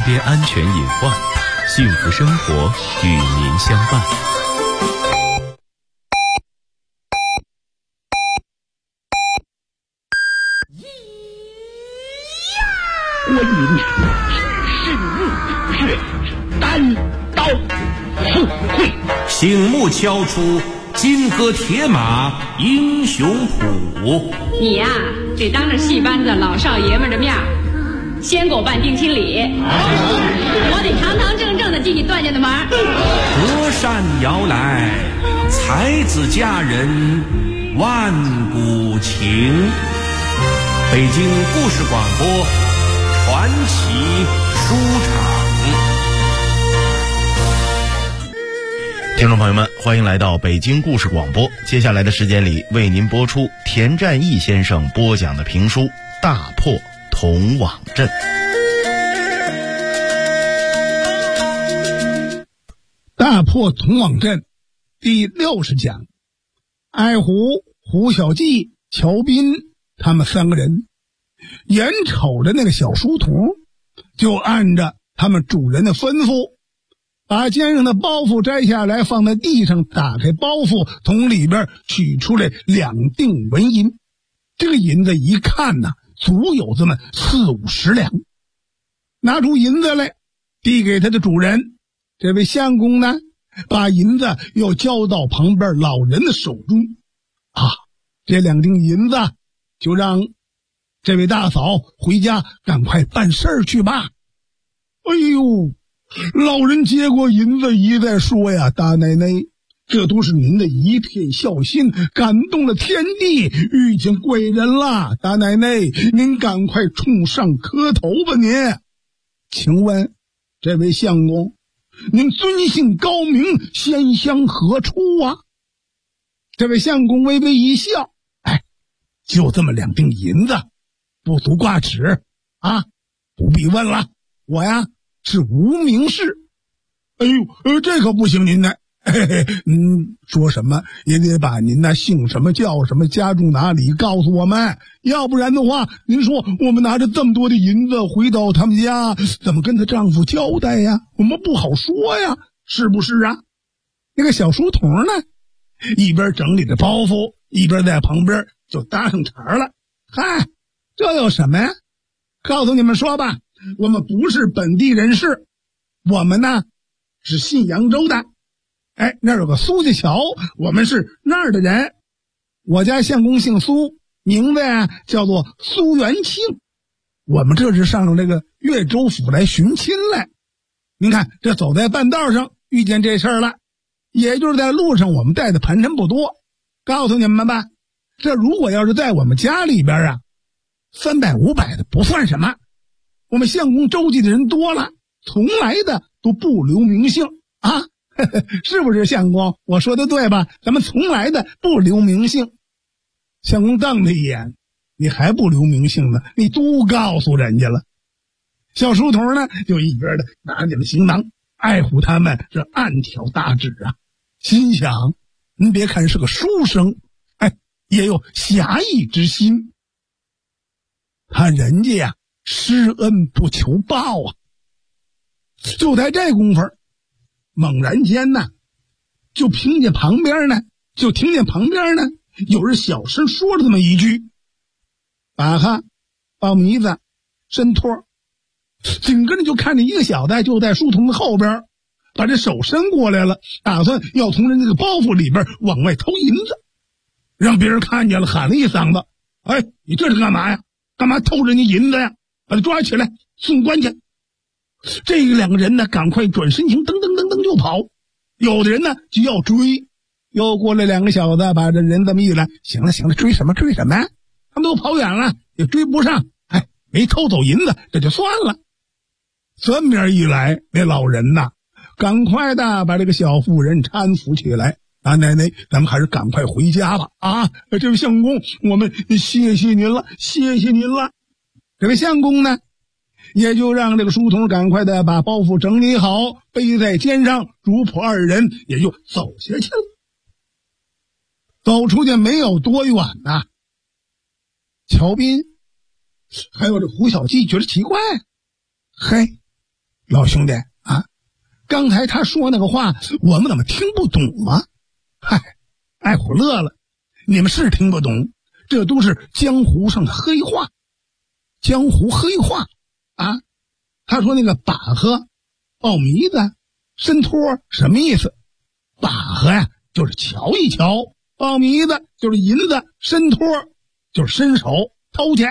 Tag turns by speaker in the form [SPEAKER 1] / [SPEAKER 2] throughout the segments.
[SPEAKER 1] 边安全隐患，幸福生活与您相伴。
[SPEAKER 2] 观音神木血单刀赴会，
[SPEAKER 3] 醒目敲出金戈铁马英雄谱。
[SPEAKER 4] 你呀，得当着戏班子老少爷们的面先给我办定亲礼，我得堂堂正正的进你段家的门。
[SPEAKER 3] 隔山遥来，才子佳人万古情。北京故事广播传奇书场。
[SPEAKER 5] 听众朋友们，欢迎来到北京故事广播。接下来的时间里，为您播出田占义先生播讲的评书《大破铜网阵》。
[SPEAKER 6] 大破铜网阵第60讲，爱虎、胡小记、乔斌他们3个人眼瞅着那个小书童，就按着他们主人的吩咐，把肩上的包袱摘下来放在地上，打开包袱，从里边取出来2锭纹银。这个银子一看呢，足有这么40-50两。拿出银子来递给他的主人，这位相公呢，把银子又交到旁边老人的手中。这2锭银子就让这位大嫂回家赶快办事儿去吧。哎呦，老人接过银子一再说呀，大奶奶，这都是您的一片孝心，感动了天地，遇见贵人了。大奶奶，您赶快冲上磕头吧您。请问这位相公，您尊姓高名，仙乡何处啊？这位相公微微一笑，就这么2锭银子，不足挂齿啊，不必问了，我呀是无名氏。哎呦，这可不行，您呢？说什么也得把您那姓什么叫什么家住哪里告诉我们，要不然的话，您说我们拿着这么多的银子回到他们家，怎么跟她丈夫交代呀？我们不好说呀，是不是啊？那个小书童呢，一边整理着包袱，一边在旁边就搭上茬了。嗨，这有什么呀？告诉你们说吧，我们不是本地人士，我们呢是信扬州的。那儿有个苏家桥，我们是那儿的人。我家相公姓苏，名字呀叫做苏元庆。我们这是上这个岳州府来寻亲来。您看这走在半道上遇见这事儿了，也就是在路上我们带的盘缠不多。告诉你们吧，这如果要是在我们家里边啊，300-500的不算什么。我们相公周记的人多了，从来的都不留名姓啊。是不是相公？我说的对吧？咱们从来的不留名姓。相公瞪他一眼，你还不留名姓呢？你都告诉人家了。小书童呢，就一边的拿起了行囊，爱护他们这暗挑大指啊。心想，您别看是个书生，也有侠义之心。他人家呀，施恩不求报啊。就在这功夫，猛然间呢，就听见旁边呢有人小声说了这么一句：把哈抱迷子伸托。紧跟着就看见一个小子就在书童的后边，把这手伸过来了，打算要从人这个包袱里边往外偷银子，让别人看见了，喊了一嗓子：你这是干嘛呀？干嘛偷人家银子呀？把他抓起来送官去。这2个人呢，赶快转身形，噔噔噔噔就跑。有的人呢就要追，又过来2个小子，把这人这么一拦，行了，追什么呀？他们都跑远了，也追不上。没偷走银子，这就算了。这面一来，那老人呐，赶快的把这个小妇人搀扶起来。奶奶，咱们还是赶快回家吧。这位相公，我们谢谢您了。这位相公呢，也就让这个书童赶快的把包袱整理好，背在肩上，主仆2人也就走下去了。走出去没有多远呐，乔斌还有这胡小记觉得奇怪， 老兄弟啊，刚才他说那个话，我们怎么听不懂啊？嗨，爱虎乐了，你们是听不懂，这都是江湖上的黑话。江湖黑话啊，他说那个把和、抱迷子、伸托什么意思？把和呀，就是瞧一瞧；抱迷子就是银子；伸托就是伸手偷去。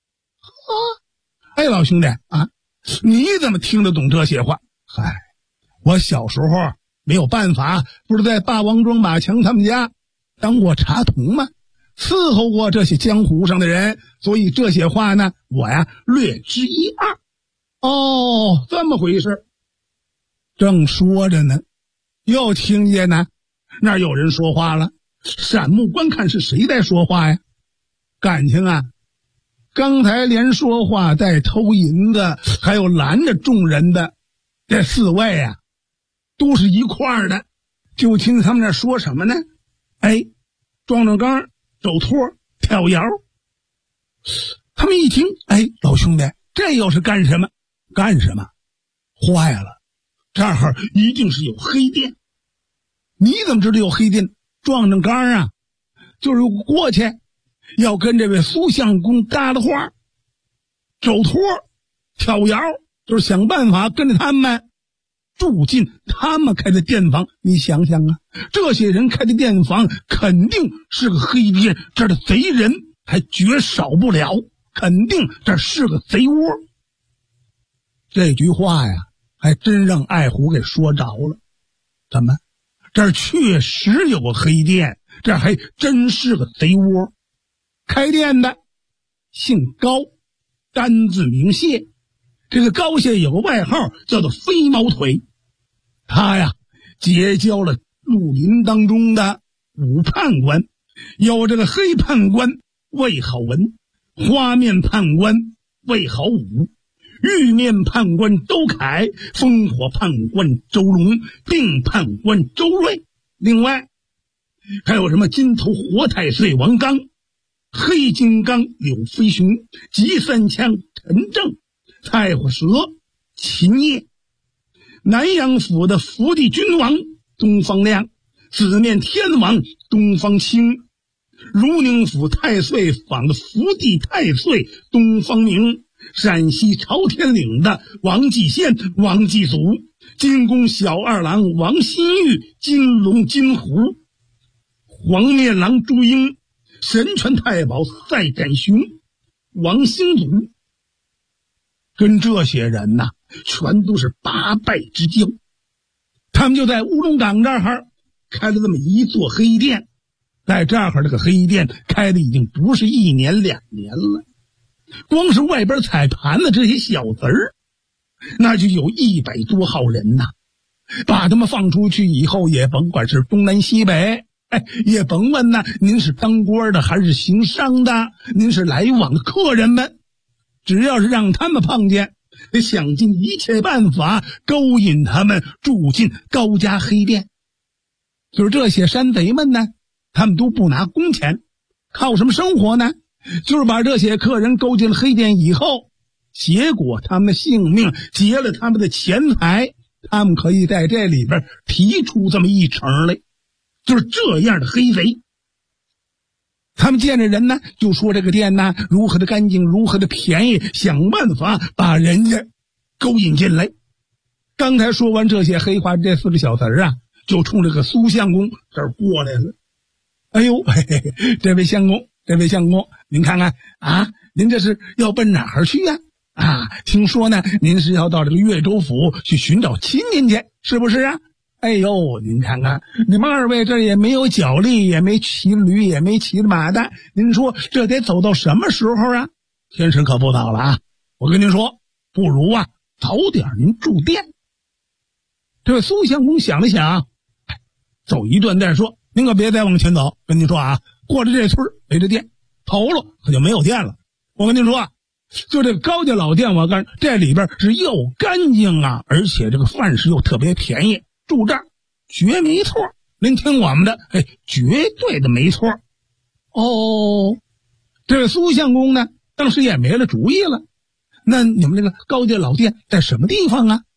[SPEAKER 6] 哎，老兄弟啊，你怎么听得懂这些话？嗨，我小时候没有办法，不是在霸王庄马强他们家当过茶童吗？伺候过这些江湖上的人，所以这些话呢，我呀略知一二。哦，这么回事。正说着呢，又听见呢，那儿有人说话了。闪目观看，是谁在说话呀？感情啊，刚才连说话带偷银子，还有拦着众人的这四位啊，都是一块儿的。就听他们那说什么呢？哎，壮壮刚、走托、跳摇。他们一听，哎，老兄弟，这又是干什么？干什么？坏了，这儿一定是有黑店。你怎么知道有黑店？壮壮刚啊，就是过去要跟这位苏相公搭的话，走托、跳摇，就是想办法跟着他们住进他们开的店房。你想想啊，这些人开的店房肯定是个黑店，这儿的贼人还绝少不了，肯定这是个贼窝。这句话呀，还真让爱虎给说着了。怎么？这儿确实有个黑店，这还真是个贼窝。开店的姓高，单字名谢。这个高谢有个外号叫做飞毛腿。他呀结交了绿林当中的武判官，有这个黑判官魏好文，花面判官魏好武，玉面判官周凯，烽火判官周龙，定判官周瑞。另外还有什么金头活太岁王刚，黑金刚柳飞雄，急三枪陈正，菜火蛇秦业，南阳府的福地君王东方亮，四面天王东方青，如宁府太岁坊的福地太岁东方明，陕西朝天岭的王继先王继祖，金宫小二郎王新玉，金龙金虎，黄面郎朱英，神权太保赛展雄，王兴祖。跟这些人呐，全都是八拜之交。他们就在乌龙岗这儿开了这么一座黑店，在这儿这个黑店开的已经不是1年2年了，光是外边踩盘的这些小子儿，那就有100多号人呐。把他们放出去以后，也甭管是东南西北，也甭问呐，您是当官的还是行商的，您是来往的客人们，只要是让他们碰见，得想尽一切办法勾引他们住进高家黑店。就是这些山贼们呢，他们都不拿工钱，靠什么生活呢？就是把这些客人勾进了黑店以后，结果他们的性命，劫了他们的钱财，他们可以在这里边提出这么一成来。就是这样的黑贼，他们见着人呢，就说这个店呢如何的干净，如何的便宜，想办法把人家勾引进来。刚才说完这些黑话，这4个小子啊，就冲这个苏相公这儿过来了。哎呦，嘿嘿，这位相公，您看看啊，您这是要奔哪儿去呀？听说呢，您是要到这个岳州府去寻找亲戚去，是不是啊？哎呦，您看看，你们2位这也没有脚力，也没骑驴，也没骑马的，您说这得走到什么时候啊？天时可不早了啊！我跟您说，不如早点您住店。这位苏相公想了想，走一段再说，您可别再往前走。跟您说过了这村没这店，头了可就没有店了。我跟您说就这个高家老店，我告诉你，这里边是又干净而且这个饭食又特别便宜，住这儿绝没错。您听我们的，绝对的没错。哦，这位苏相公呢，当时也没了主意了。那你们这个高家老店在什么地方啊？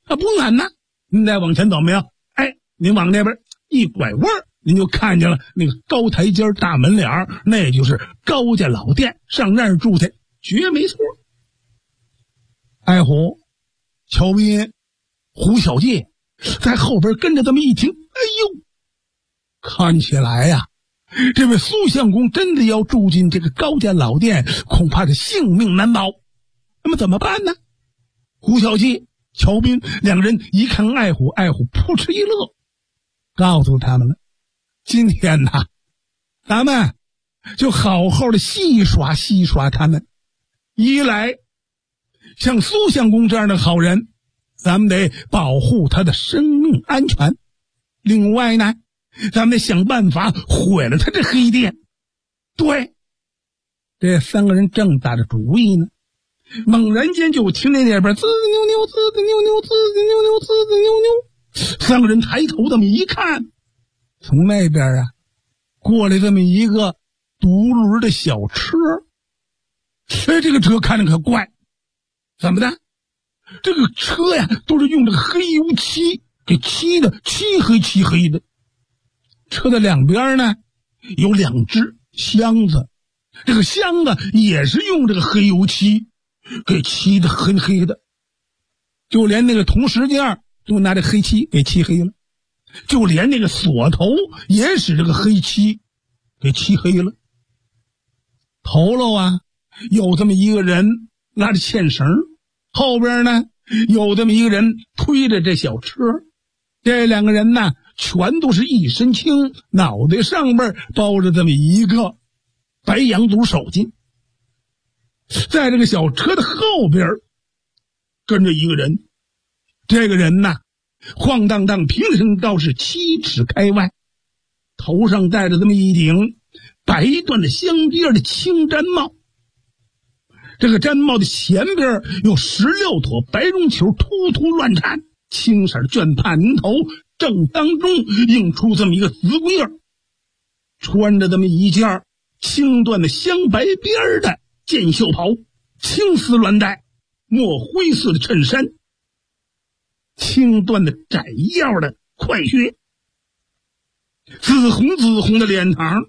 [SPEAKER 6] 不难呐。您再往前走没有？哎，您往那边一拐弯，您就看见了那个高台阶大门脸，那就是高家老店，上那儿住去绝没错。爱虎、乔斌、胡小介在后边跟着这么一听，哎呦，看起来呀，这位苏相公真的要住进这个高家老店，恐怕是性命难保。那么怎么办呢？胡小介、乔斌两个人一看爱虎，爱虎扑哧一乐，告诉他们了，今天呐，咱们就好好的戏耍戏耍他们。一来，像苏相公这样的好人，咱们得保护他的生命安全。另外呢，咱们得想办法毁了他这黑店。对，这三个人正打着主意呢，猛然间就听那边滋扭扭，滋扭扭，滋扭扭，滋扭扭。三个人抬头这么一看，从那边啊过来这么一个独轮的小车。这个车看着可怪，怎么的？这个车呀都是用这个黑油漆给漆的，漆黑的。车的两边呢有2只箱子，这个箱子也是用这个黑油漆给漆的黑的，就连那个铜石件都拿这黑漆给漆黑了，就连那个锁头也使这个黑漆给漆黑了。头喽啊有这么一个人拉着牵绳，后边呢有这么一个人推着这小车。这两个人呢全都是一身轻，脑袋上边包着这么一个白羊肚手巾。在这个小车的后边跟着一个人，这个人呢晃荡荡，平身高是7尺开外，头上戴着这么一顶白缎的镶边的青毡帽。这个毡帽的前边有16坨白绒球突突乱颤，青色绢帕泥头正当中映出这么一个紫龟儿，穿着这么一件青缎的镶白边的箭袖袍，青丝乱带，墨灰色的衬衫，青缎的窄腰的快靴，紫红的脸庞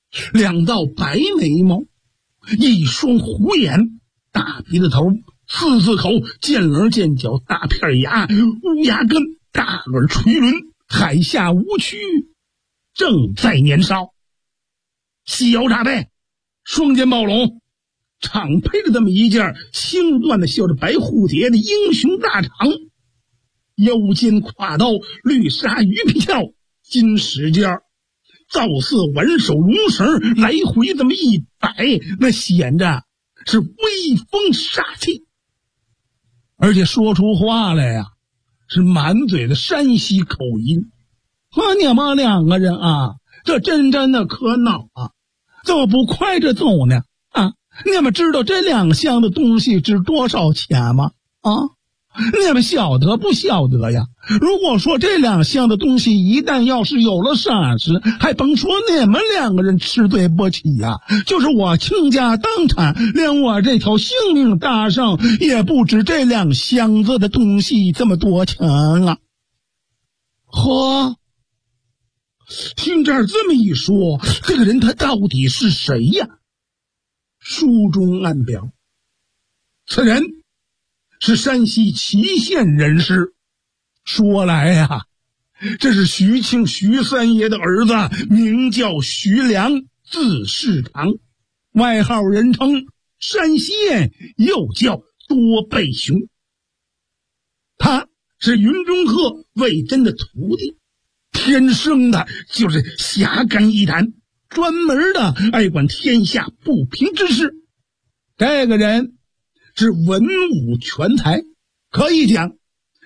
[SPEAKER 6] ，2道白眉毛，一双虎眼，大鼻子头，4字口，尖棱尖角，大片牙，乌牙根，大耳垂轮，海下无须，正在年少。细腰扎背，双肩抱拢，常配着这么一件青缎的绣着白蝴蝶的英雄大氅，腰间挎刀，绿纱鱼皮鞘，金石件，造似挽手龙绳，来回这么一摆，那显着是威风煞气，而且说出话来呀是满嘴的山西口音。你们两个人啊，这真的可恼啊，怎么不快着走呢？你们知道这2箱的东西值多少钱吗？你们晓得不晓得呀？如果说这2箱的东西一旦要是有了闪失，还甭说你们2个人吃对不起呀，就是我倾家荡产，连我这条性命搭上，也不止这2箱子的东西这么多钱啊！呵，听这儿这么一说，这个人他到底是谁呀？书中暗表，此人是山西祁县人士。说来呀，这是徐庆徐三爷的儿子，名叫徐良，字世堂，外号人称山西燕，又叫多背熊。他是云中鹤魏真的徒弟，天生的就是侠肝义胆，专门的爱管天下不平之事。这个人是文武全才，可以讲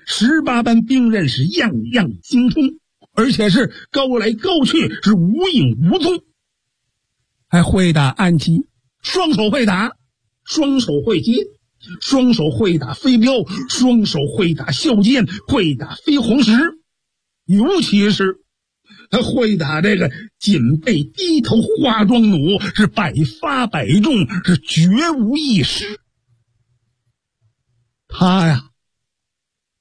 [SPEAKER 6] 18般兵刃是样样精通，而且是高来高去，是无影无踪，还会打暗击，双手会打，双手会接，双手会打飞镖，双手会打袖剑，会打飞黄石，尤其是他会打这个锦背低头花桩弩，是百发百中，是绝无一失。他呀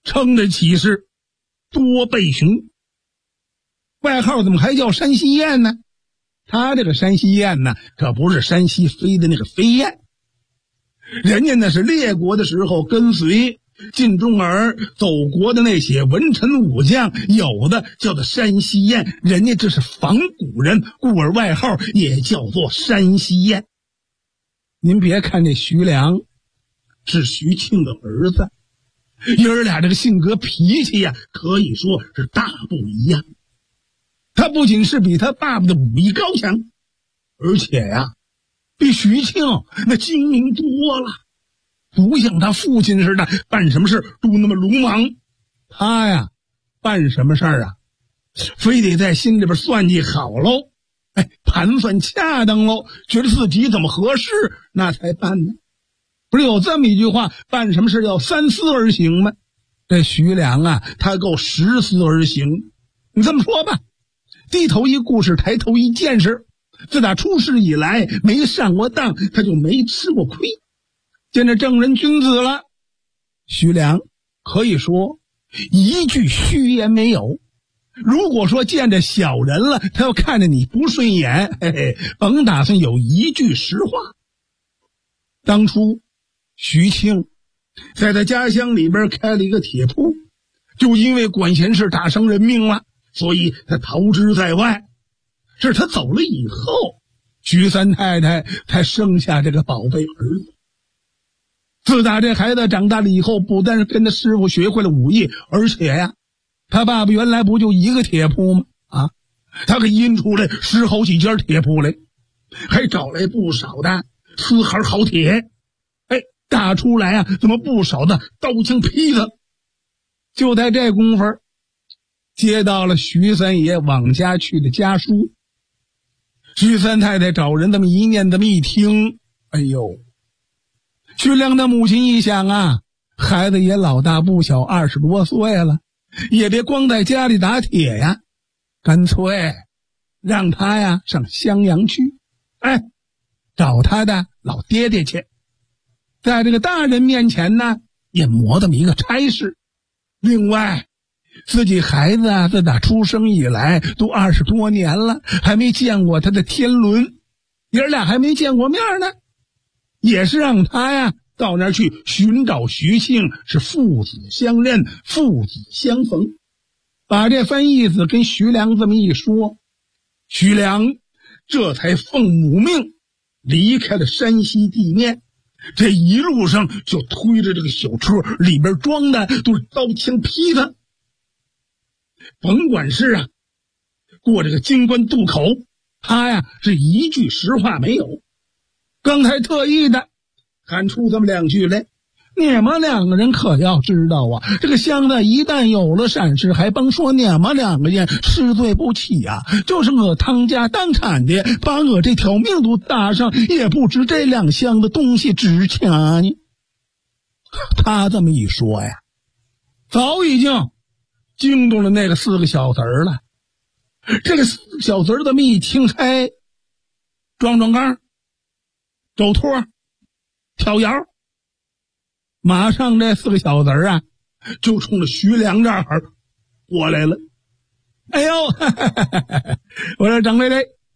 [SPEAKER 6] 称得起是多倍雄。外号怎么还叫山西雁呢？他这个山西雁呢，可不是山西飞的那个飞燕，人家那是列国的时候跟随晋中儿走国的那些文臣武将，有的叫做山西雁，人家这是仿古人，故而外号也叫做山西雁。您别看这徐良是徐庆的儿子，爷儿俩这个性格脾气呀，可以说是大不一样。他不仅是比他爸爸的武艺高强，而且呀，比徐庆那精明多了，不像他父亲似的办什么事都那么鲁莽。他呀，办什么事啊，非得在心里边算计好喽，盘算恰当喽，觉得自己怎么合适，那才办呢。不是有这么一句话，办什么事要三思而行吗？这徐良啊，他够十思而行。你这么说吧，低头一故事，抬头一见识，自打出世以来没上过当，他就没吃过亏，见着正人君子了。徐良可以说一句虚言没有。如果说见着小人了，他要看着你不顺眼，甭打算有一句实话。当初徐庆在他家乡里边开了一个铁铺，就因为管闲事打伤人命了，所以他逃之在外。是他走了以后，徐三太太才生下这个宝贝儿子。自打这孩子长大了以后，不但是跟他师傅学会了武艺，而且呀，他爸爸原来不就一个铁铺吗？他给印出来10好几家铁铺来，还找来不少的丝毫好铁，打出来怎么不少的刀枪劈子。就在这功夫，接到了徐三爷往家去的家书。徐三太太找人这么一念，这么一听，哎呦，徐良的母亲一想孩子也老大不小，20多岁了，也别光在家里打铁呀，干脆让他上襄阳去，找他的老爹爹去，在这个大人面前呢也磨这么一个差事。另外自己孩子自打出生以来都20多年了，还没见过他的天伦，爷儿俩还没见过面呢，也是让他到那儿去寻找徐庆，是父子相认，父子相逢。把这番意思跟徐良这么一说，徐良这才奉母命离开了山西地面。这一路上就推着这个小车，里边装的都是刀枪劈子。甭管是过这个京关渡口，他是一句实话没有。刚才特意的喊出这么2句来，你们2个人可要知道这个乡子一旦有了闪失，还甭说你们2个人吃罪不起就是我汤家当产的把我这条命都搭上，也不知这2箱的东西值钱呢。他这么一说早已经惊动了那个4个小子儿了。这个4个小子儿这么一听，撞杠，走托，跳摇，马上这4个小子儿就冲着徐良这儿过来了。哎呦，我说掌柜的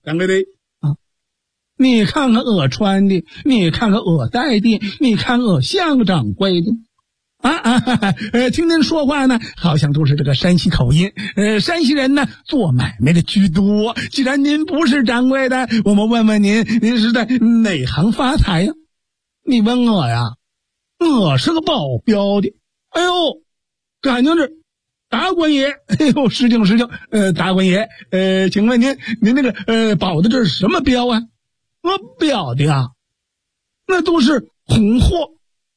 [SPEAKER 6] 你看看我穿的，你看看我戴的，你看我像个掌柜的听您说话呢，好像都是这个山西口音。山西人呢做买卖的居多。既然您不是掌柜的，我们问问您是在哪行发财呀？你问我我是个保镖的。哎呦，感情是达官爷。哎呦，失敬，达官爷，请问您那个保的这是什么镖我表的那都是红货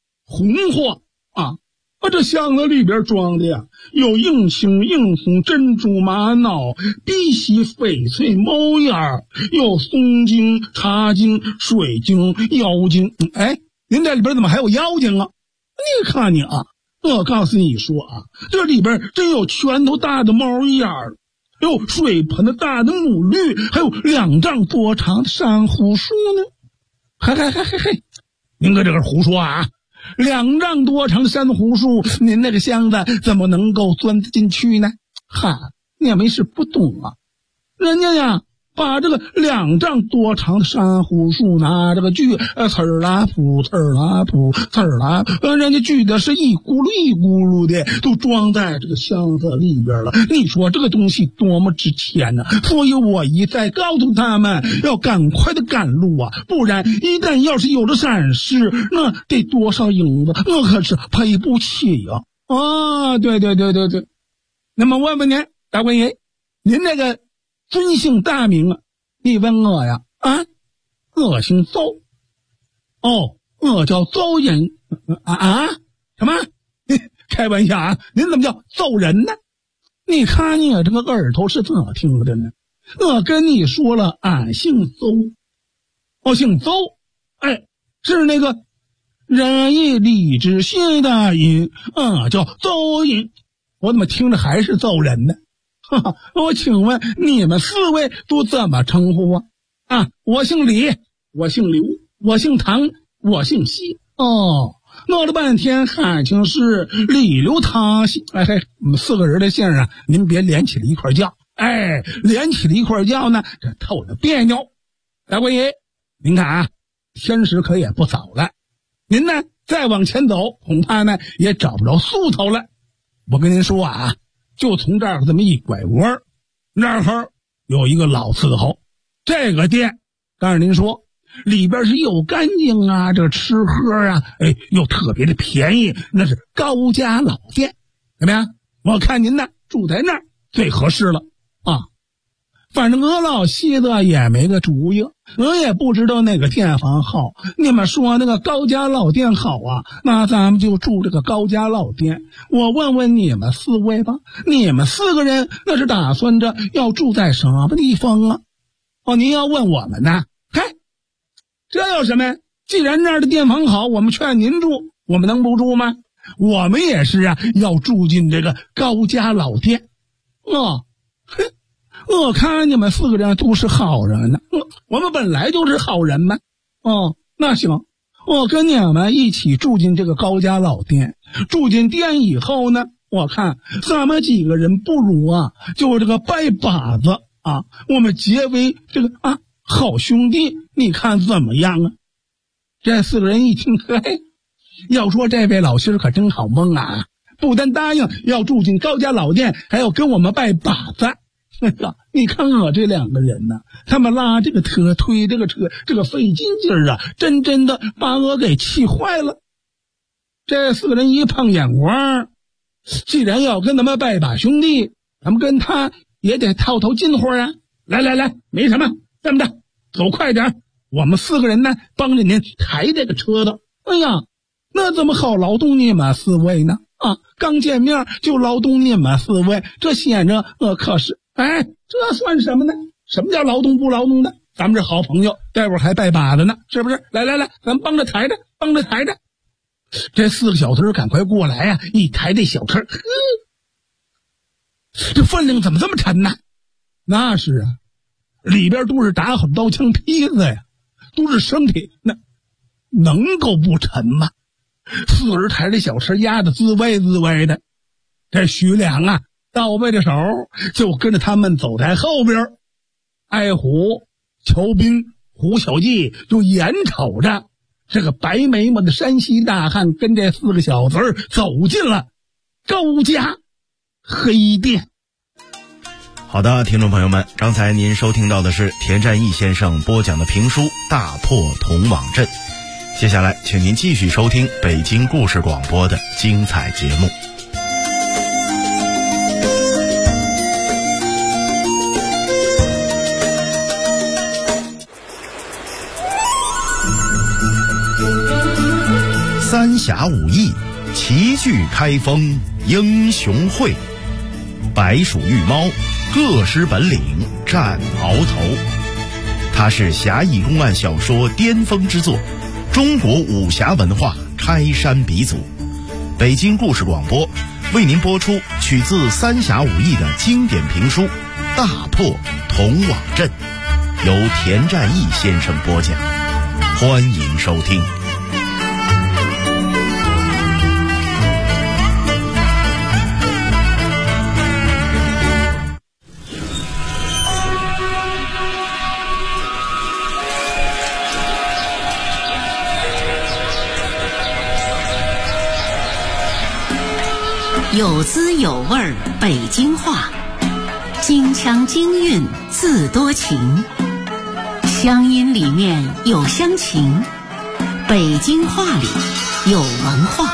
[SPEAKER 6] 这箱子里边装的有硬青、硬红、珍珠、玛瑙、碧玺、翡翠、猫眼，有松精、茶精、水晶、妖精。您这里边怎么还有妖精你看你我告诉你说这里边真有拳头大的猫眼，有水盆的大的母绿，还有2丈多长的珊瑚树呢。嘿，您搁这个胡说 2丈多长的珊瑚树，您那个箱子怎么能够钻得进去呢？哈，你也没事不懂啊，人家呀把这个2丈多长的珊瑚树拿这个锯，刺儿啦扑，刺儿啦扑，刺儿啦，人家锯的是一咕噜一咕噜的，都装在这个箱子里边了。你说这个东西多么值钱呢？所以我一再告诉他们要赶快的赶路啊，不然一旦要是有了闪失，那得多少银子，那可是赔不起呀！啊，对，那么问问您，大官爷，您那个尊姓大名啊？你问我呀？啊，我姓邹。哦，我叫邹人。什么？开玩笑啊！您怎么叫邹人呢？你看你这个耳朵是怎么听的呢？我跟你说了，俺姓邹。我姓邹，是那个仁义礼智信的仁，叫邹人。我怎么听着还是邹人呢？我请问你们4位都怎么称呼啊？我姓李，我姓刘，我姓唐，我姓西。闹了半天感情是李刘唐西。我们4个人的姓啊，您别连起来一块叫。连起来一块叫呢，这透着别扭。大官爷，您看啊，天时可也不早了，您呢再往前走，恐怕呢也找不着宿头了。我跟您说啊，就从这儿这么一拐弯，那儿有一个老伺候，这个店告诉您说里边是又干净啊，这吃喝啊，又特别的便宜，那是高家老店，怎么样？我看您呢住在那儿最合适了啊。反正我老西子也没个主意，我也不知道哪个店房好。你们说那个高家老店好啊，那咱们就住这个高家老店。我问问你们4位吧，你们4个人那是打算着要住在什么地方啊？您要问我们呢？这有什么？既然那儿的店房好，我们劝您住，我们能不住吗？我们也是啊，要住进这个高家老店。我看你们4个人都是好人呢，我们本来就是好人嘛。那行，我跟你们一起住进这个高家老店。住进店以后呢，我看咱们几个人不如啊，就这个拜把子啊，我们结为这个好兄弟，你看怎么样啊？这4个人一听，要说这位老师可真好蒙啊，不但答应要住进高家老店，还要跟我们拜把子。你看我这2个人呢，他们拉这个车推这个车，这个费劲劲儿啊，真的把我给气坏了。这4个人一碰眼光，既然要跟他们拜把兄弟，咱们跟他也得套近乎啊。来，没什么，这么着，走快点，我们4个人呢帮着您抬这个车子。那怎么好劳动你们4位呢？刚见面就劳动你们4位，这显着可是这算什么呢？什么叫劳动不劳动的？咱们这好朋友，待会儿还拜把子呢，是不是？来，咱们帮着抬着。这4个小子赶快过来呀！一抬这小车，这分量怎么这么沉呢？那是啊，里边都是打好刀枪坯子呀，都是生铁，那能够不沉吗？4个人抬着小车压得滋味的。这徐良啊，倒背着手就跟着他们走在后边。艾虎、乔斌、胡小记就眼瞅着这个白眉毛的山西大汉跟这4个小子走进了高家黑店。
[SPEAKER 5] 好的，听众朋友们，刚才您收听到的是田占义先生播讲的评书《大破铜网阵》。接下来请您继续收听北京故事广播的精彩节目。三峡武艺，齐聚开封英雄会，白鼠玉猫，各施本领战鳌头。它是侠义公案小说巅峰之作，中国武侠文化开山鼻祖。北京故事广播为您播出取自三峡武艺的经典评书《大破铜网阵》，由田占义先生播讲，欢迎收听。
[SPEAKER 7] 有滋有味北京话，京腔京韵自多情，乡音里面有乡情，北京话里有文化。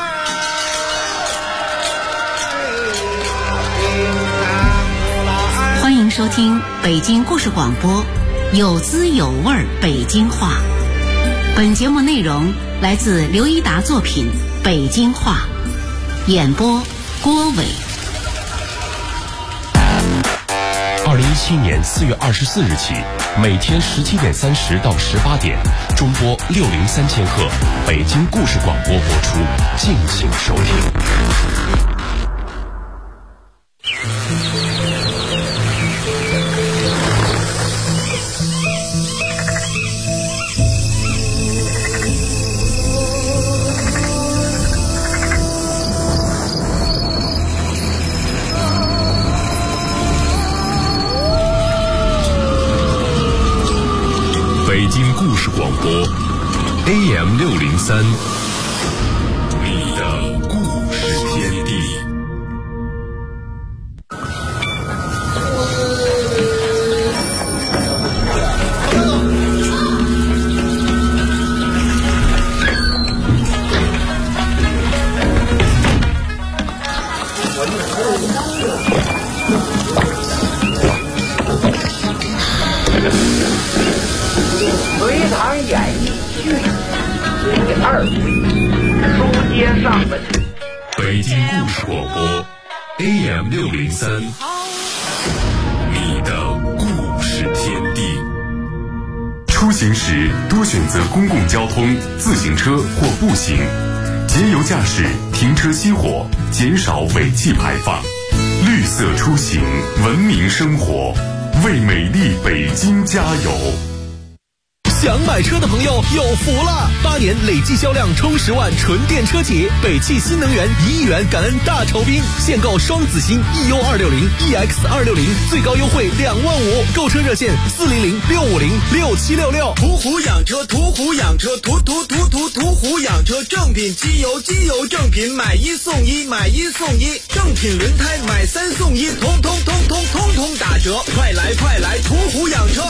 [SPEAKER 7] 欢迎收听北京故事广播，有滋有味北京话。本节目内容来自刘一达作品《北京话》，演播郭伟。
[SPEAKER 8] 2017年4月24日起，每天17点30到18点，中波603千赫北京故事广播播出，敬请收听。北京故事广播 AM603， 你的故事天地。
[SPEAKER 2] 隋唐演义序第2回，书接上文。
[SPEAKER 8] 北京故事广播 AM603， 你的故事天地。出行时多选择公共交通、自行车或步行，节油驾驶，停车熄火，减少尾气排放，绿色出行，文明生活，为美丽北京加油！
[SPEAKER 9] 想买车的朋友有福了！8年累计销量冲10万纯电车企，北汽新能源1亿元感恩大酬宾，现购双子星 EU260、EX260，最高优惠2万5，购车热线400-650-6766。
[SPEAKER 10] 途虎养车，途虎养车，途虎养车，正品机油正品，买1送1，买1送1，正品轮胎买3送1，通通打折，快来，途虎养车。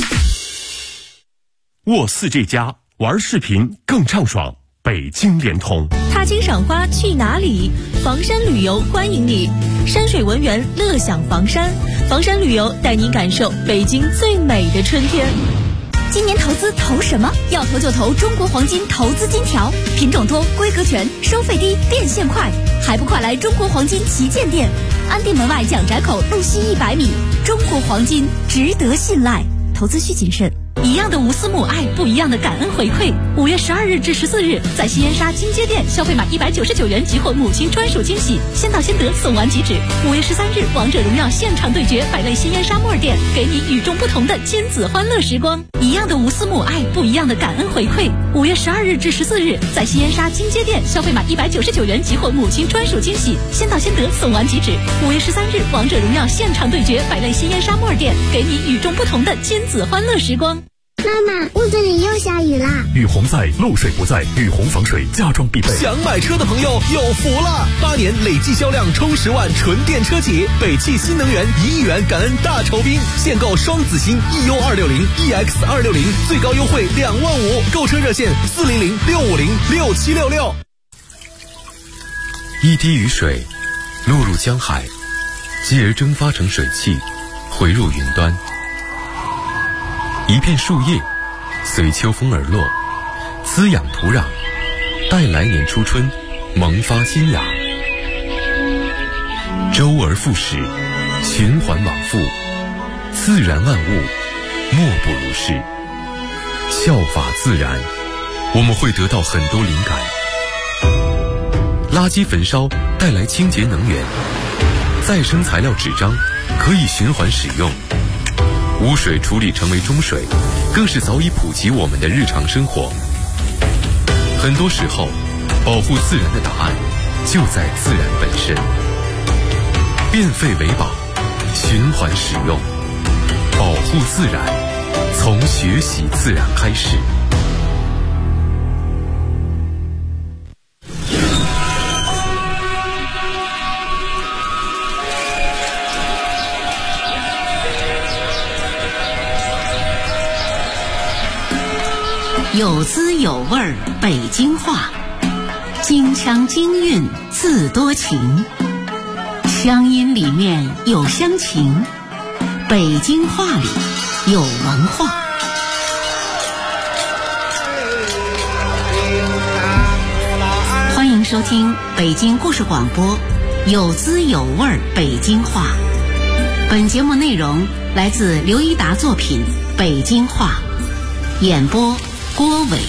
[SPEAKER 8] 沃4这家玩视频更畅爽，北京联通。
[SPEAKER 11] 踏青赏花去哪里？房山旅游欢迎你，山水文园乐享房山，房山旅游带您感受北京最美的春天。
[SPEAKER 12] 今年投资投什么？要投就投中国黄金投资金条，品种多，规格全，收费低，变现快，还不快来中国黄金旗舰店，安定门外蒋宅口路西100米，中国黄金值得信赖，投资需谨慎。一样的无私母爱，不一样的感恩回馈。5月12日至14日，在西燕沙金街店消费满199元即获母亲专属惊喜，先到先得，送完即止。5月13日，王者荣耀现场对决，百味西燕沙莫尔店，给你与众不同的亲子欢乐时光。一样的无私母爱，不一样的感恩回馈。5月12日至14日，在西燕沙金街店消费满199元即获母亲专属惊喜，先到先得，送完即止。5月13日，王者荣耀现场对决，百味西燕沙莫尔店，给你与众不同的亲子欢乐时光。
[SPEAKER 13] 妈妈，屋子里又下雨啦！
[SPEAKER 8] 雨洪在，漏水不在，雨洪防水家装必备。
[SPEAKER 9] 想买车的朋友有福了！8年累计销量冲10万纯电车企，北汽新能源1亿元感恩大酬宾，现购双子星 EU260、EX260，最高优惠2万5，购车热线400-650-6766。
[SPEAKER 14] 一滴雨水落入江海，继而蒸发成水汽，回入云端。一片树叶随秋风而落，滋养土壤，待来年初春萌发新芽。周而复始，循环往复，自然万物莫不如是。效法自然，我们会得到很多灵感。垃圾焚烧带来清洁能源，再生材料纸张可以循环使用。污水处理成为中水，更是早已普及我们的日常生活。很多时候，保护自然的答案就在自然本身。变废为宝，循环使用，保护自然，从学习自然开始。
[SPEAKER 7] 有滋有味北京话，京腔京韵字多情，乡音里面有乡情，北京话里有文化。欢迎收听北京故事广播，有滋有味北京话。本节目内容来自刘一达作品《北京话》，演播郭伟。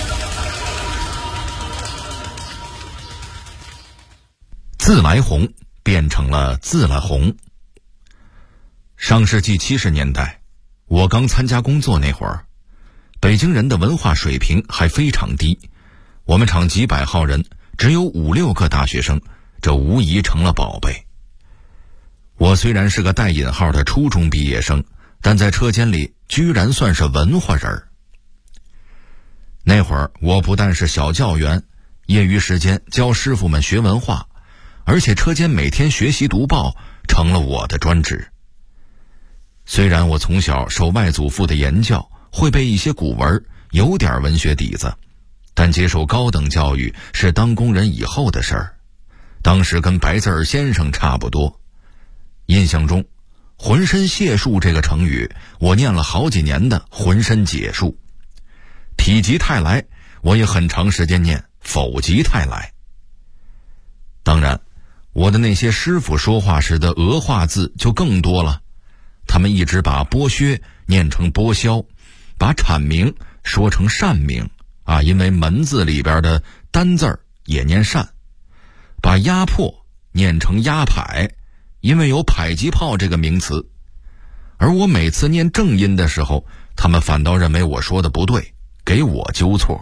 [SPEAKER 5] 自来红变成了自来红。上世纪70年代，我刚参加工作那会儿，北京人的文化水平还非常低，我们厂几百号人只有5-6个大学生，这无疑成了宝贝。我虽然是个带引号的初中毕业生，但在车间里居然算是文化人儿。那会儿我不但是小教员，业余时间教师傅们学文化，而且车间每天学习读报成了我的专职。虽然我从小受外祖父的言教，会背一些古文，有点文学底子，但接受高等教育是当工人以后的事儿，当时跟白字儿先生差不多。印象中浑身解数这个成语，我念了好几年的浑身解数。否极泰来，我也很长时间念否极泰来。当然，我的那些师傅说话时的俄化字就更多了，他们一直把剥削念成剥削，把阐明说成善明啊，因为门字里边的单字儿也念善，把压迫念成压迫，因为有迫击炮这个名词。而我每次念正音的时候，他们反倒认为我说的不对，给我纠错。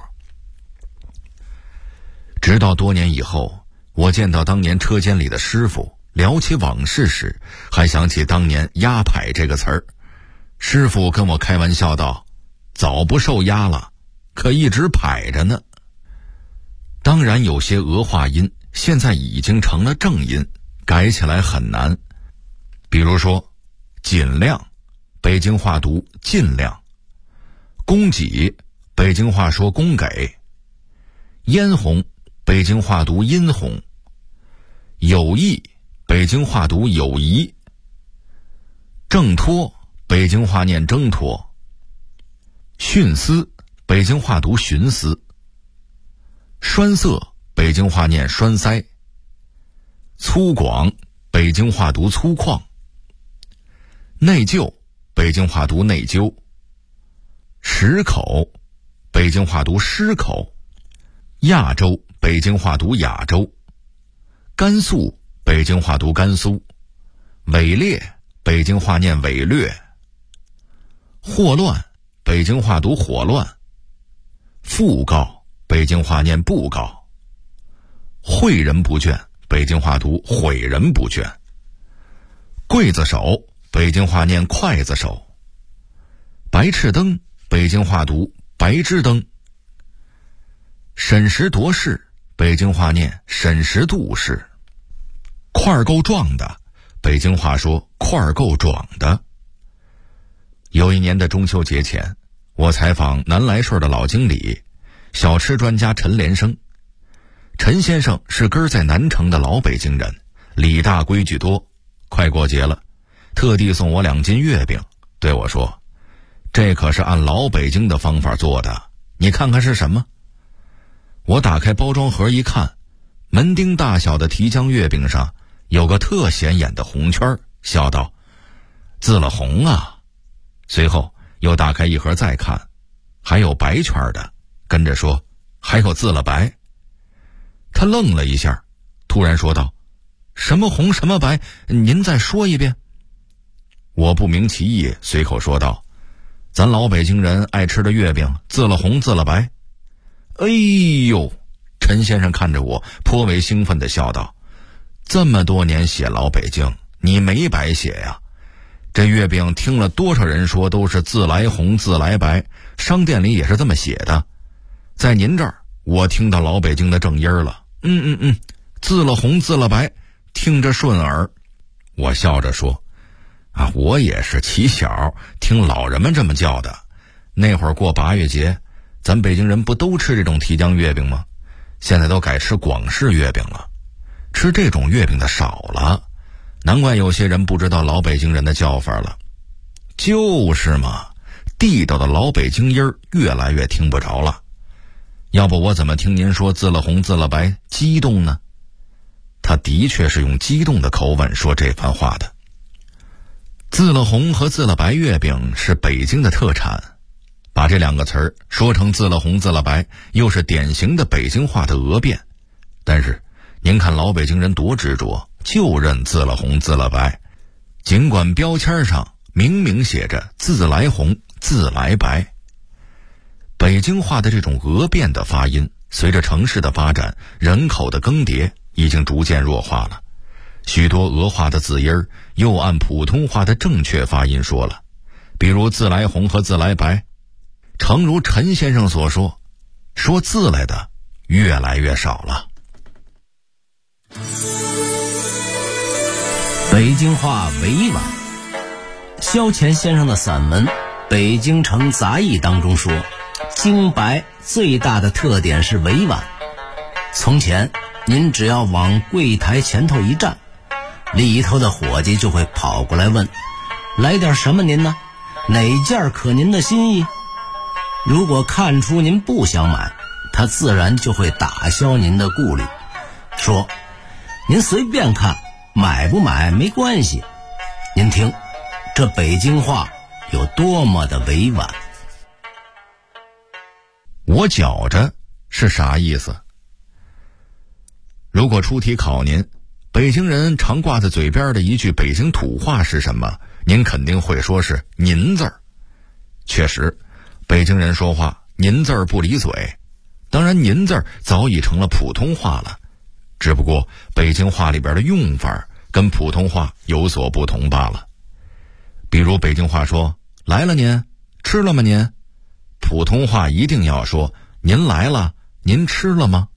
[SPEAKER 5] 直到多年以后，我见到当年车间里的师傅聊起往事时，还想起当年压迫这个词儿。师傅跟我开玩笑道，早不受压了，可一直排着呢。当然有些俄化音现在已经成了正音，改起来很难。比如说尽量，北京话读尽量；供给，北京话说供给；嫣红，北京话读殷红；友谊，北京话读友谊；挣脱，北京话念挣脱；徇私，北京话读徇私；栓塞，北京话念栓塞；粗犷，北京话读粗犷；内疚，北京话读内疚；食口，北京话读失口；亚洲，北京话读亚洲；甘肃，北京话读甘肃；伪劣，北京话念伪劣；霍乱，北京话读火乱；讣告，北京话念布告；诲人不倦，北京话读诲人不倦；刽子手，北京话念刽子手；白炽灯，北京话读白之灯；审时度势，北京话念审时度势；块儿够壮的，北京话说块儿够壮的。有一年的中秋节前，我采访南来顺的老经理，小吃专家陈连生。陈先生是根在南城的老北京人，理大规矩多。快过节了，特地送我2斤月饼，对我说，这可是按老北京的方法做的，你看看是什么？我打开包装盒一看，门钉大小的提浆月饼上有个特显眼的红圈，笑道，自了红啊。随后又打开一盒再看，还有白圈的，跟着说，还有自了白。他愣了一下，突然说道，什么红什么白，您再说一遍。我不明其意，随口说道，咱老北京人爱吃的月饼，自了红自了白。哎呦，陈先生看着我，颇为兴奋地笑道，这么多年写老北京，你没白写呀。这月饼听了多少人说都是自来红自来白，商店里也是这么写的。在您这儿，我听到老北京的正音了。自了红自了白，听着顺耳。我笑着说，啊，我也是起小听老人们这么叫的。那会儿过8月节，
[SPEAKER 15] 咱北京人不都吃这种提浆月饼吗？现在都改吃广式月饼了，吃这种月饼的少了，难怪有些人不知道老北京人的叫法了。就是嘛，地道的老北京音儿越来越听不着了。要不我怎么听您说自了红自了白激动呢？他的确是用激动的口吻说这番话的。自了红和自了白月饼是北京的特产，把这两个词儿说成自了红自了白，又是典型的北京话的讹辩。但是您看老北京人多执着，就认自了红自了白，尽管标签上明明写着自来红自来白。北京话的这种讹辩的发音，随着城市的发展，人口的更迭，已经逐渐弱化了。许多讹话的字音儿又按普通话的正确发音说了，比如自来红和自来白。诚如陈先生所说，说字来的越来越少了。
[SPEAKER 16] 北京话委婉。萧乾先生的散文《北京城杂役》当中说，京白最大的特点是委婉。从前您只要往柜台前头一站，里头的伙计就会跑过来问，来点什么您呢？哪件可您的心意？如果看出您不想买，他自然就会打消您的顾虑，说您随便看，买不买没关系。您听这北京话有多么的委婉。
[SPEAKER 15] 我觉着是啥意思？如果出题考您，北京人常挂在嘴边的一句北京土话是什么，您肯定会说是您字儿。确实，北京人说话您字儿不离嘴，当然您字儿早已成了普通话了，只不过北京话里边的用法跟普通话有所不同罢了。比如北京话说来了您，吃了吗您，普通话一定要说您来了，您吃了吗？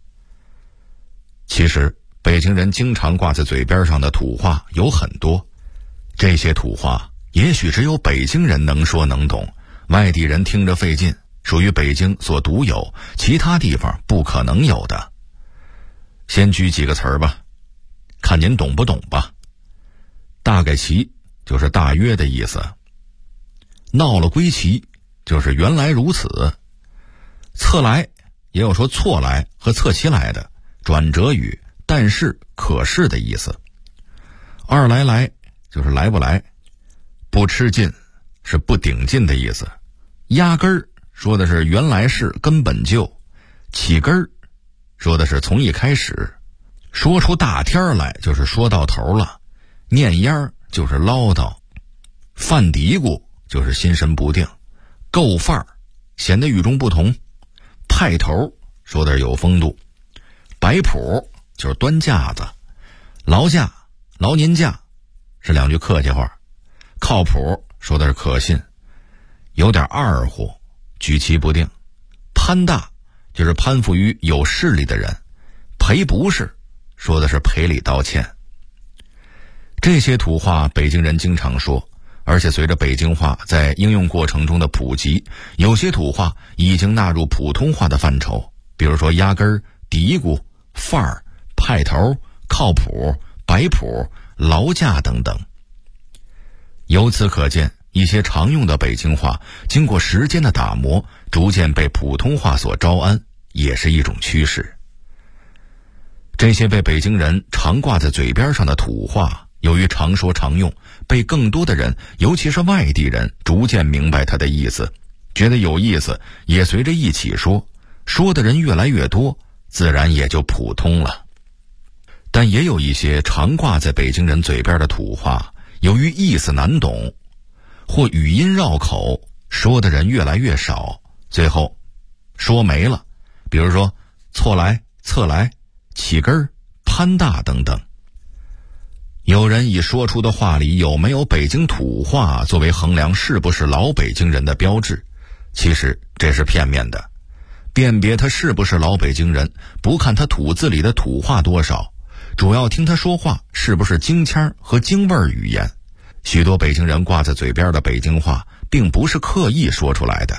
[SPEAKER 15] 其实北京人经常挂在嘴边上的土话有很多，这些土话也许只有北京人能说能懂，外地人听着费劲，属于北京所独有，其他地方不可能有的。先举几个词儿吧，看您懂不懂吧。大概齐就是大约的意思，闹了归齐就是原来如此，侧来也有说错来和侧其来的，转折语但是可是的意思。二来来就是来不来，不吃劲是不顶劲的意思，压根儿说的是原来是根本就，起根儿说的是从一开始，说出大天来就是说到头了，念烟儿就是唠叨，犯嘀咕就是心神不定，够范儿显得与众不同，派头说的是有风度，摆谱就是端架子，劳驾劳您驾是两句客气话，靠谱说的是可信，有点二乎举棋不定，攀大就是攀附于有势力的人，赔不是说的是赔礼道歉。这些土话北京人经常说，而且随着北京话在应用过程中的普及，有些土话已经纳入普通话的范畴，比如说压根儿、嘀咕、范儿、派头、靠谱、摆谱、劳驾等等。由此可见，一些常用的北京话经过时间的打磨，逐渐被普通话所招安，也是一种趋势。这些被北京人常挂在嘴边上的土话，由于常说常用，被更多的人，尤其是外地人逐渐明白它的意思，觉得有意思，也随着一起说，说的人越来越多，自然也就普通了。但也有一些常挂在北京人嘴边的土话，由于意思难懂或语音绕口，说的人越来越少，最后说没了，比如说错来、侧来、起根儿、攀大等等。有人以说出的话里有没有北京土话作为衡量是不是老北京人的标志，其实这是片面的。辨别他是不是老北京人，不看他土字里的土话多少，主要听他说话是不是京腔和京味儿语言。许多北京人挂在嘴边的北京话并不是刻意说出来的，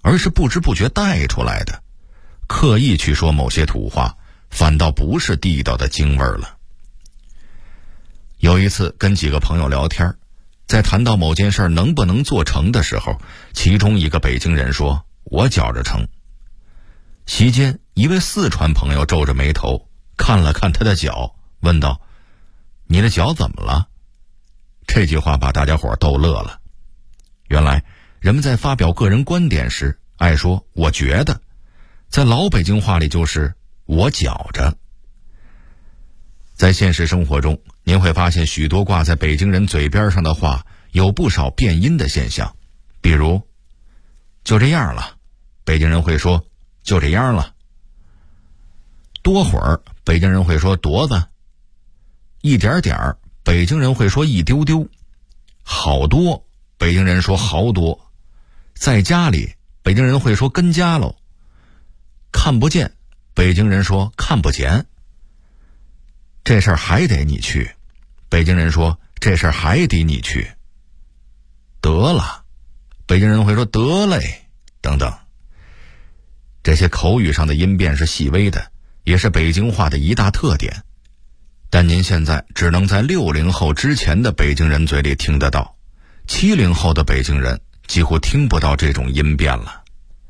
[SPEAKER 15] 而是不知不觉带出来的。刻意去说某些土话，反倒不是地道的京味儿了。有一次跟几个朋友聊天，在谈到某件事能不能做成的时候，其中一个北京人说：“我觉着成。”席间，一位四川朋友皱着眉头看了看他的脚，问道：“你的脚怎么了？”这句话把大家伙逗乐了。原来人们在发表个人观点时爱说“我觉得”，在老北京话里就是“我觉着”。在现实生活中，您会发现许多挂在北京人嘴边上的话有不少变音的现象，比如就这样了，北京人会说就这样了；多会儿，北京人会说多子；一点点，北京人会说一丢丢；好多，北京人说好多；在家里，北京人会说跟家喽；看不见，北京人说看不见；这事儿还得你去，北京人说这事儿还得你去；得了，北京人会说得嘞，等等。这些口语上的音变是细微的，也是北京话的一大特点，但您现在只能在60后之前的北京人嘴里听得到，70后的北京人几乎听不到这种音变了。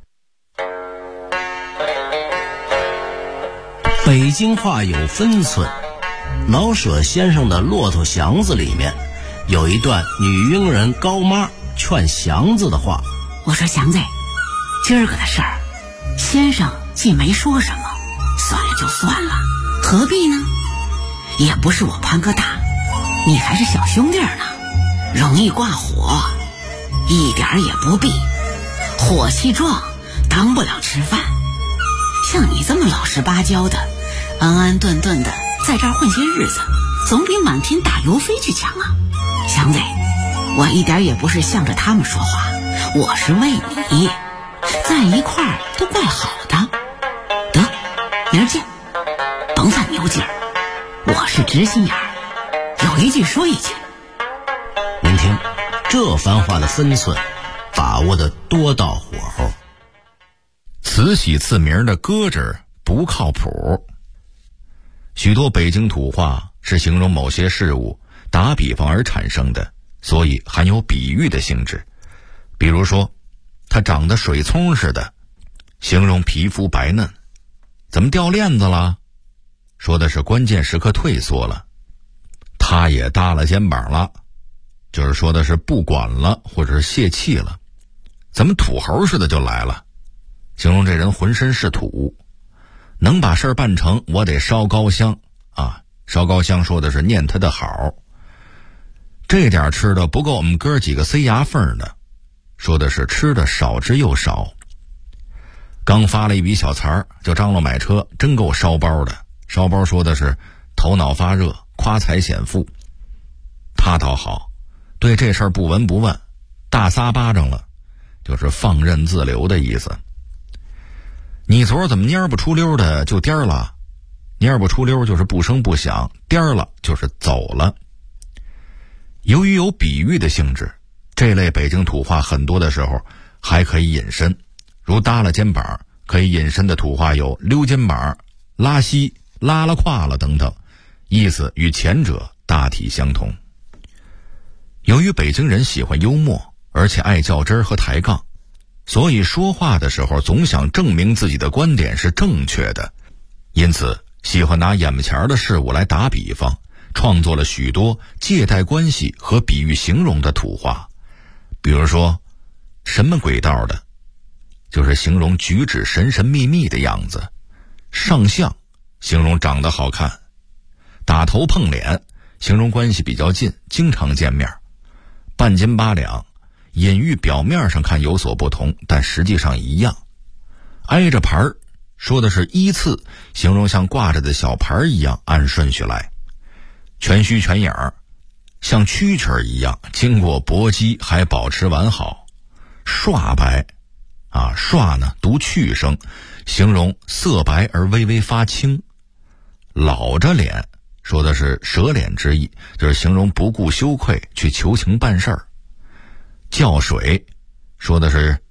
[SPEAKER 16] 北京话有分寸，老舍先生的《骆驼祥子》里面有一段女佣人高妈劝祥子的话：“
[SPEAKER 7] 我说祥子，今儿个的事儿，先生既没说什么，算了就算了，何必呢？也不是我潘哥大，你还是小兄弟呢，容易挂火，一点也不必，火气壮，当不了吃饭。像你这么老实巴交的，安安顿顿的在这儿混些日子，总比满天打油飞去强啊！祥子，我一点也不是向着他们说话，我是为你，在一块儿都怪好的。得，明儿见，甭犯牛劲儿，我是直心眼儿，有一句说一句。
[SPEAKER 16] 您听，这番话的分寸把握的多到火候。
[SPEAKER 15] 慈禧赐名的咯吱不靠谱。许多北京土话是形容某些事物打比方而产生的，所以含有比喻的性质。比如说，它长得水葱似的，形容皮肤白嫩；怎么掉链子了，说的是关键时刻退缩了；他也耷了肩膀了，就是说的是不管了或者是泄气了；怎么土猴似的就来了，形容这人浑身是土。能把事儿办成，我得烧高香啊！烧高香说的是念他的好。这点吃的不够我们哥几个塞牙缝的，说的是吃的少之又少。刚发了一笔小财就张罗买车，真够烧包的。烧包说的是头脑发热，夸财显富。他倒好，对这事儿不闻不问，大撒巴掌了，就是放任自流的意思。你昨儿怎么蔫不出溜的就颠了？蔫不出溜就是不声不响，颠了就是走了。由于有比喻的性质，这类北京土话很多的时候还可以引申，如耷了肩膀，可以引申的土话有溜肩膀、拉稀、拉了胯了等等，意思与前者大体相同。由于北京人喜欢幽默，而且爱较真儿和抬杠，所以说话的时候总想证明自己的观点是正确的，因此喜欢拿眼前的事物来打比方，创作了许多借贷关系和比喻形容的土话。比如说什么轨道的，就是形容举止神神秘秘的样子；上相，形容长得好看；打头碰脸，形容关系比较近，经常见面；半斤八两，隐喻表面上看有所不同，但实际上一样；挨着牌儿，说的是依次，形容像挂着的小牌一样按顺序来；全须全影儿，像蛐蛐儿一样经过搏击还保持完好；刷白刷呢读去声，形容色白而微微发青；老着脸，说的是蛇脸之意，就是形容不顾羞愧去求情办事儿；叫水，说的是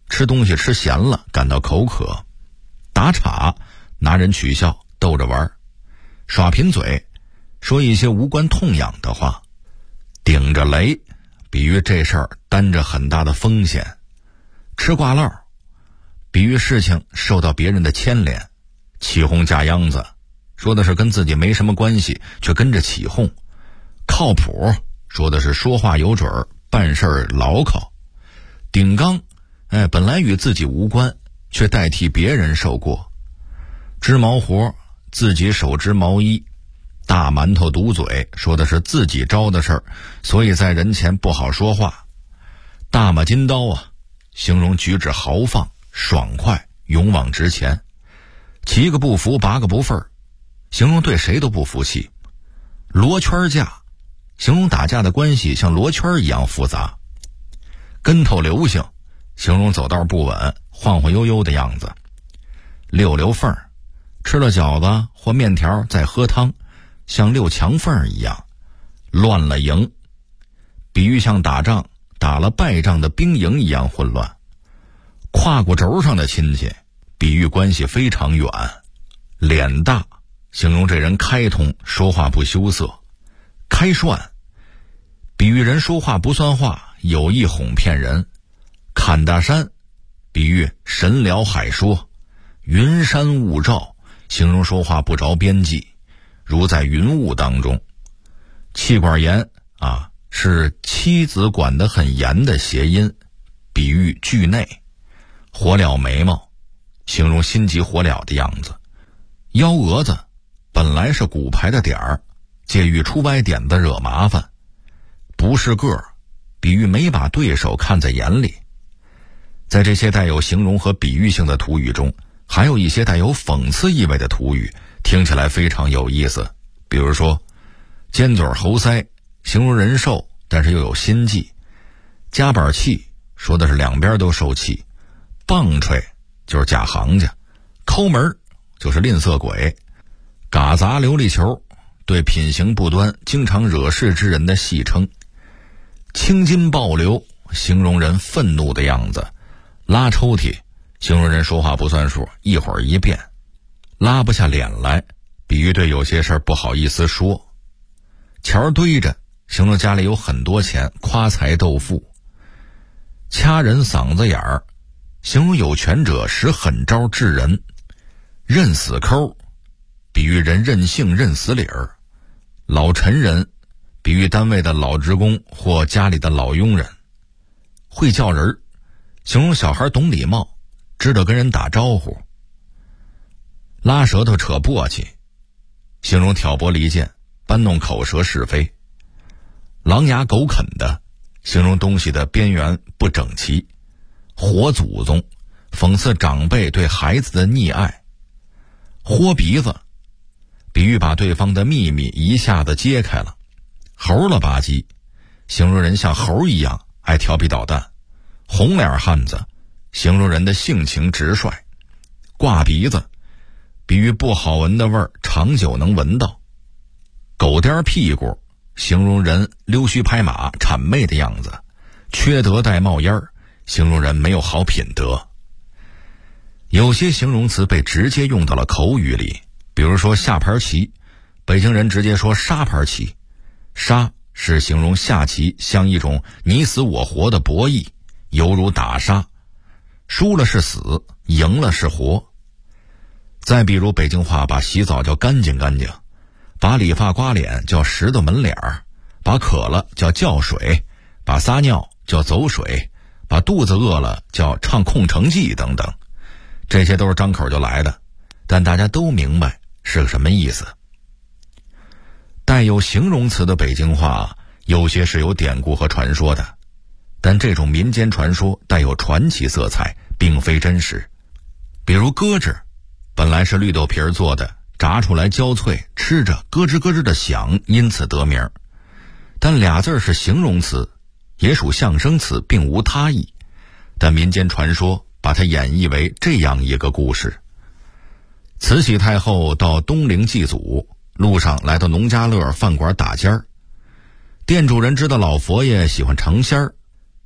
[SPEAKER 15] 吃东西吃咸了感到口渴，打岔拿人取笑逗着玩，耍贫嘴说一些无关痛痒的话，顶着雷比喻这事儿担着很大的风险，吃挂烙比喻事情受到别人的牵连，起哄架秧子说的是跟自己没什么关系却跟着起哄，靠谱说的是说话有准儿，办事儿牢靠，顶缸本来与自己无关却代替别人受过，织毛活自己手织毛衣，大馒头堵嘴说的是自己招的事儿，所以在人前不好说话，大马金刀形容举止豪放爽快勇往直前，七个不服八个不忿形容对谁都不服气，罗圈架形容打架的关系像罗圈一样复杂，跟头流星形容走道不稳晃晃悠悠的样子，溜溜缝吃了饺子或面条再喝汤像溜墙缝一样，乱了营比喻像打仗打了败仗的兵营一样混乱，胯骨轴上的亲戚比喻关系非常远，脸大形容这人开通说话不羞涩，开涮比喻人说话不算话有意哄骗人，侃大山比喻神聊海说，云山雾罩形容说话不着边际，如在云雾当中，气管炎是妻子管得很严的谐音，比喻惧内，火燎眉毛形容心急火燎的样子，幺蛾子本来是骨牌的点儿，借喻出歪点子惹麻烦，不是个儿比喻没把对手看在眼里。在这些带有形容和比喻性的土语中，还有一些带有讽刺意味的土语，听起来非常有意思，比如说尖嘴猴腮形容人瘦但是又有心计，夹板气说的是两边都受气，棒槌就是假行家，抠门就是吝啬鬼，嘎杂琉璃球对品行不端经常惹事之人的戏称，青筋暴流形容人愤怒的样子，拉抽屉形容人说话不算数一会儿一变，拉不下脸来比喻对有些事儿不好意思说，钱堆着形容家里有很多钱夸财斗富，掐人嗓子眼儿形容有权者使狠招治人，认死抠比喻人任性认死理儿，老陈人比喻单位的老职工或家里的老佣人，会叫人形容小孩懂礼貌知道跟人打招呼，拉舌头扯簸箕形容挑拨离间搬弄口舌是非，狼牙狗啃的形容东西的边缘不整齐，活祖宗讽刺长辈对孩子的溺爱，豁鼻子比喻把对方的秘密一下子揭开了，猴了吧唧形容人像猴一样爱调皮捣蛋，红脸汉子形容人的性情直率，挂鼻子比喻不好闻的味儿长久能闻到，狗颠屁股形容人溜须拍马谄媚的样子，缺德带冒烟形容人没有好品德。有些形容词被直接用到了口语里，比如说下盘棋，北京人直接说沙盘棋，沙是形容下棋像一种你死我活的博弈，犹如打沙，输了是死，赢了是活。再比如北京话把洗澡叫干净干净，把理发刮脸叫石头门脸儿，把渴了叫叫水，把撒尿叫走水，把肚子饿了叫唱空城计等等，这些都是张口就来的，但大家都明白是个什么意思。带有形容词的北京话有些是有典故和传说的，但这种民间传说带有传奇色彩，并非真实。比如咯吱本来是绿豆皮做的，炸出来焦脆，吃着咯吱咯吱的响，因此得名。但俩字是形容词，也属象声词，并无他意，但民间传说把它演绎为这样一个故事：慈禧太后到东陵祭祖，路上来到农家乐饭馆打尖儿，店主人知道老佛爷喜欢尝鲜儿，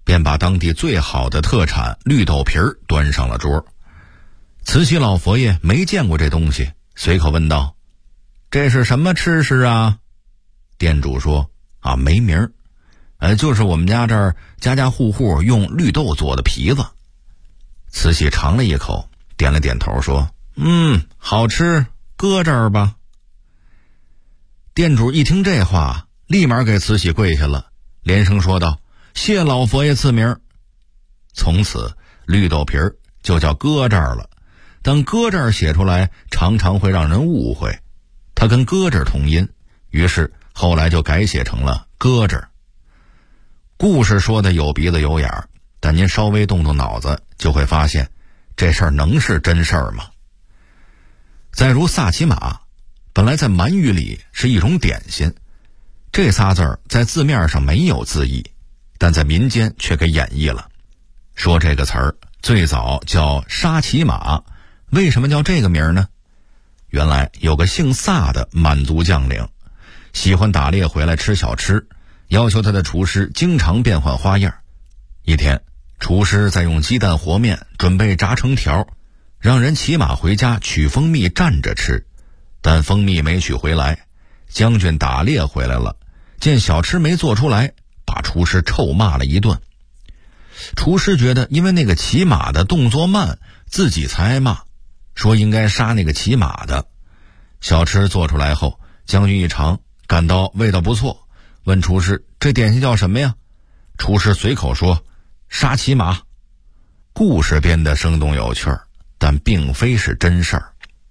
[SPEAKER 15] 便把当地最好的特产绿豆皮儿端上了桌。慈禧老佛爷没见过这东西，随口问道：“这是什么吃食啊？”店主说：“啊，没名儿，就是我们家这儿家家户户用绿豆做的皮子。”慈禧尝了一口，点了点头说：“好吃，搁这儿吧。”店主一听这话，立马给慈禧跪下了，连声说道：“谢老佛爷赐名。”从此绿豆皮儿就叫搁这儿了，但搁这儿写出来常常会让人误会，它跟搁这儿同音，于是后来就改写成了搁这儿。故事说的有鼻子有眼儿，但您稍微动动脑子就会发现，这事儿能是真事儿吗？再如萨其马，本来在满语里是一种点心，这仨字儿在字面上没有字义，但在民间却给演绎了。说这个词儿最早叫沙其马，为什么叫这个名呢？原来有个姓萨的满族将领，喜欢打猎回来吃小吃，要求他的厨师经常变换花样。一天，厨师在用鸡蛋和面准备炸成条，让人骑马回家取蜂蜜蘸着吃，但蜂蜜没取回来。将军打猎回来了，见小吃没做出来，把厨师臭骂了一顿。厨师觉得因为那个骑马的动作慢，自己才挨骂，说应该杀那个骑马的。小吃做出来后，将军一尝，感到味道不错，问厨师：“这点心叫什么呀？”厨师随口说：“沙其马。”故事编得生动有趣儿，但并非是真事儿。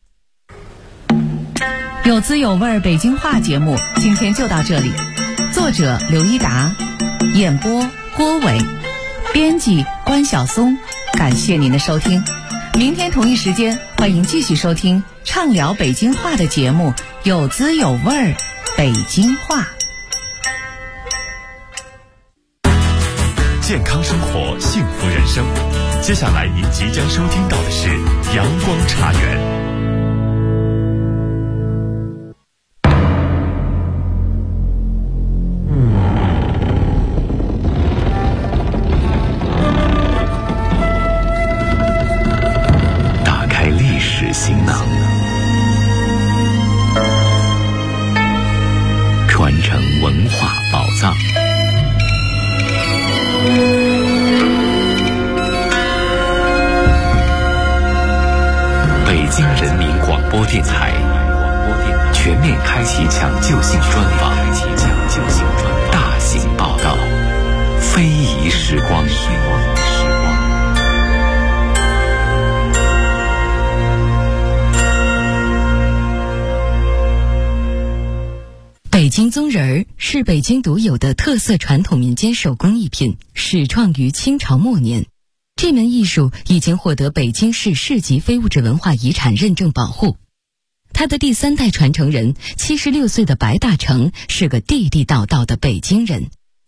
[SPEAKER 17] 有滋有味北京话节目今天就到这里，作者刘一达，演播郭伟，编辑关晓松，感谢您的收听。明天同一时间，欢迎继续收听畅聊北京话的节目，有滋有味北京话。
[SPEAKER 8] 健康生活，幸福人生。接下来您即将收听到的是阳光茶园。
[SPEAKER 14] 打开历史行囊，传承文化宝藏。北京人民广播电台全面开启抢救性专访，大型报道，非遗时光。
[SPEAKER 18] 北京棕人儿是北京独有的特色传统民间手工艺品，始创于清朝末年。这门艺术已经获得北京市市级非物质文化遗产认证保护。他的第3代传承人76岁的白大成是个地地道道的北京人。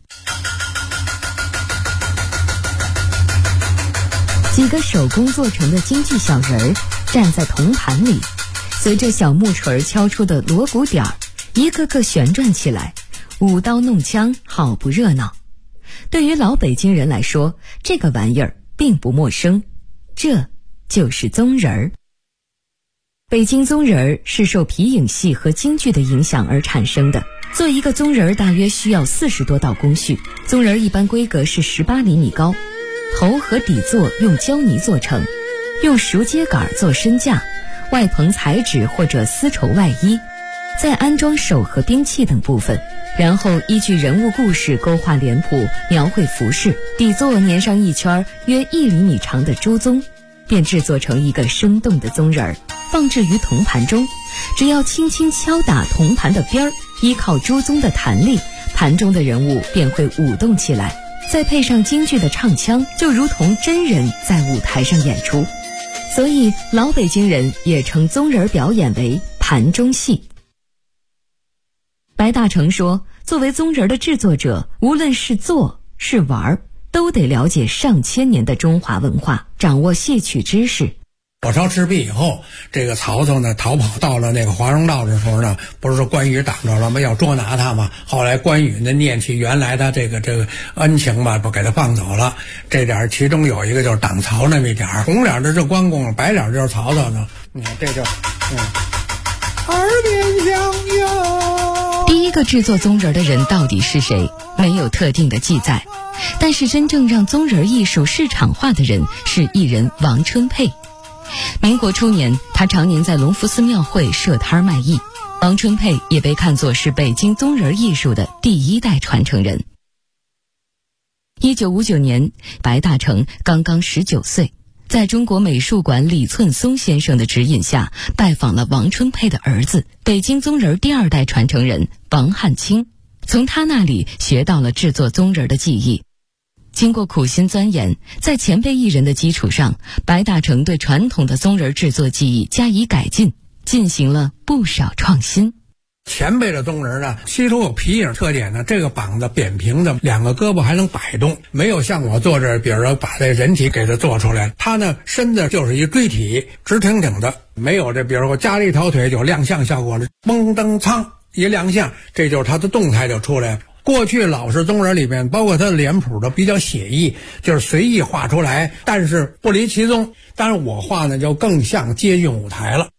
[SPEAKER 18] 几个手工做成的京剧小人儿站在铜盘里，随着小木锤敲出的锣鼓点儿，一个个旋转起来，舞刀弄枪，好不热闹。对于老北京人来说，这个玩意儿并不陌生，这就是棕人儿。北京棕人儿是受皮影戏和京剧的影响而产生的。做一个棕人儿大约需要40多道工序。棕人儿一般规格是18厘米高，头和底座用胶泥做成，用熟秸秆做身架，外棚彩纸或者丝绸外衣，再安装手和兵器等部分，然后依据人物故事勾画脸谱，描绘服饰，底座粘上一圈约1厘米长的猪鬃，便制作成一个生动的棕人儿，放置于铜盘中。只要轻轻敲打铜盘的边儿，依靠猪鬃的弹力，盘中的人物便会舞动起来，再配上京剧的唱腔，就如同真人在舞台上演出。所以老北京人也称棕人表演为盘中戏。白大成说，作为棕人的制作者，无论是做是玩，都得了解上千年的中华文化，掌握戏曲知识。
[SPEAKER 19] 火烧赤壁以后，这个曹操呢逃跑到了那个华容道的时候呢，不是说关羽挡着了吗？要捉拿他嘛。后来关羽呢念起原来的这个恩情吧，不给他放走了。这点其中有一个就是挡曹那么一点，红脸的是关公，白脸就是曹操呢。你看这就耳边响哟。
[SPEAKER 18] 第一个制作宗人的人到底是谁？没有特定的记载，但是真正让宗人艺术市场化的人是艺人王春佩。民国初年，他常年在隆福寺庙会设摊卖艺。王春佩也被看作是北京宗人艺术的第一代传承人。1959年，白大成刚刚19岁，在中国美术馆李寸松先生的指引下，拜访了王春佩的儿子，北京宗人第二代传承人王汉卿，从他那里学到了制作宗人的技艺。经过苦心钻研，在前辈艺人的基础上，白大成对传统的宗人制作技艺加以改进，进行了不少创新。
[SPEAKER 19] 前辈的宗人呢，其中有皮影特点呢，这个膀子扁平的，两个胳膊还能摆动，没有像我做这，比如说把这人体给它做出来，他呢身子就是一锥体，直挺挺的，没有这，比如说我加了一条腿有亮相效果了，嘣噔噌一亮相，这就是他的动态就出来了。过去老式宗人里面，包括他的脸谱都比较写意，就是随意画出来，但是不离其宗。当然我画呢就更像接近舞台了。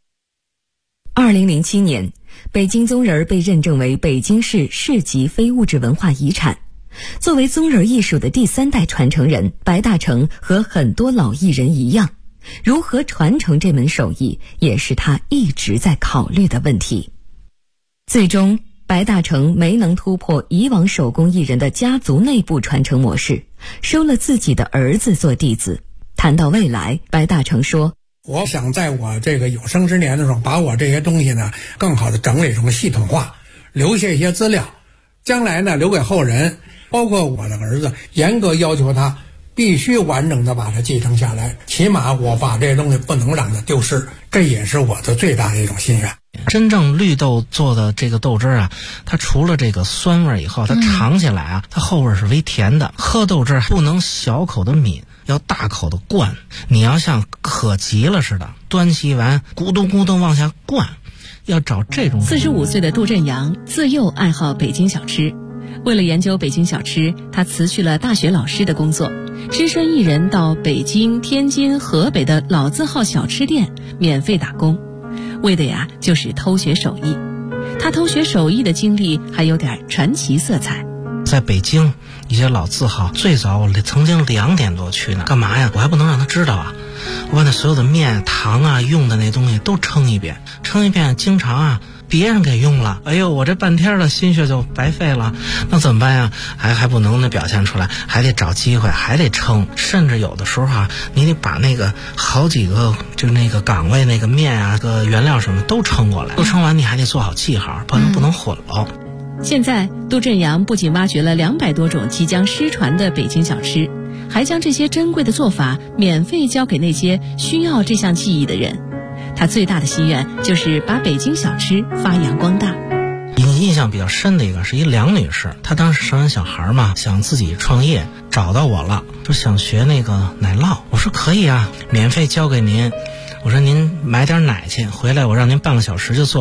[SPEAKER 18] 2007年，北京宗人被认证为北京市市级非物质文化遗产。作为宗人艺术的第三代传承人，白大成和很多老艺人一样，如何传承这门手艺，也是他一直在考虑的问题。最终，白大成没能突破以往手工艺人的家族内部传承模式，收了自己的儿子做弟子。谈到未来，白大成说，
[SPEAKER 19] 我想在我这个有生之年的时候，把我这些东西呢更好的整理成系统化，留下一些资料，将来呢留给后人，包括我的儿子，严格要求他必须完整的把它继承下来，起码我把这些东西不能让它丢失，这也是我的最大的一种心愿。
[SPEAKER 20] 真正绿豆做的这个豆汁啊，它除了这个酸味以后，它尝起来啊，它后味是微甜的。喝豆汁不能小口的抿，要大口的灌，你要像渴急了似的，端起碗咕咚咕咚往下灌，要找这种。
[SPEAKER 11] 45岁的杜振阳自幼爱好北京小吃，为了研究北京小吃，他辞去了大学老师的工作，只身一人到北京、天津、河北的老字号小吃店免费打工，为的呀就是偷学手艺。他偷学手艺的经历还有点传奇色彩。
[SPEAKER 20] 在北京一些老字号，最早我曾经2点多去呢，干嘛呀？我还不能让他知道啊！我把那所有的面、糖啊、用的那东西都称一遍，经常啊别人给用了，哎呦，我这半天的心血就白费了，那怎么办呀？还不能表现出来，还得找机会，还得称，甚至有的时候啊，你得把那个好几个就那个岗位那个面啊、个原料什么都称过来，都称完你还得做好记号，不能混了。
[SPEAKER 11] 现在杜振阳不仅挖掘了200多种即将失传的北京小吃，还将这些珍贵的做法免费教给那些需要这项技艺的人。他最大的心愿就是把北京小吃发扬光大。
[SPEAKER 20] 印象比较深的一个是一梁女士，她当时生完小孩嘛，想自己创业，找到我了，说想学那个奶酪。我说可以啊，免费教给您。我说您买点奶去，回来我让您半个小时就做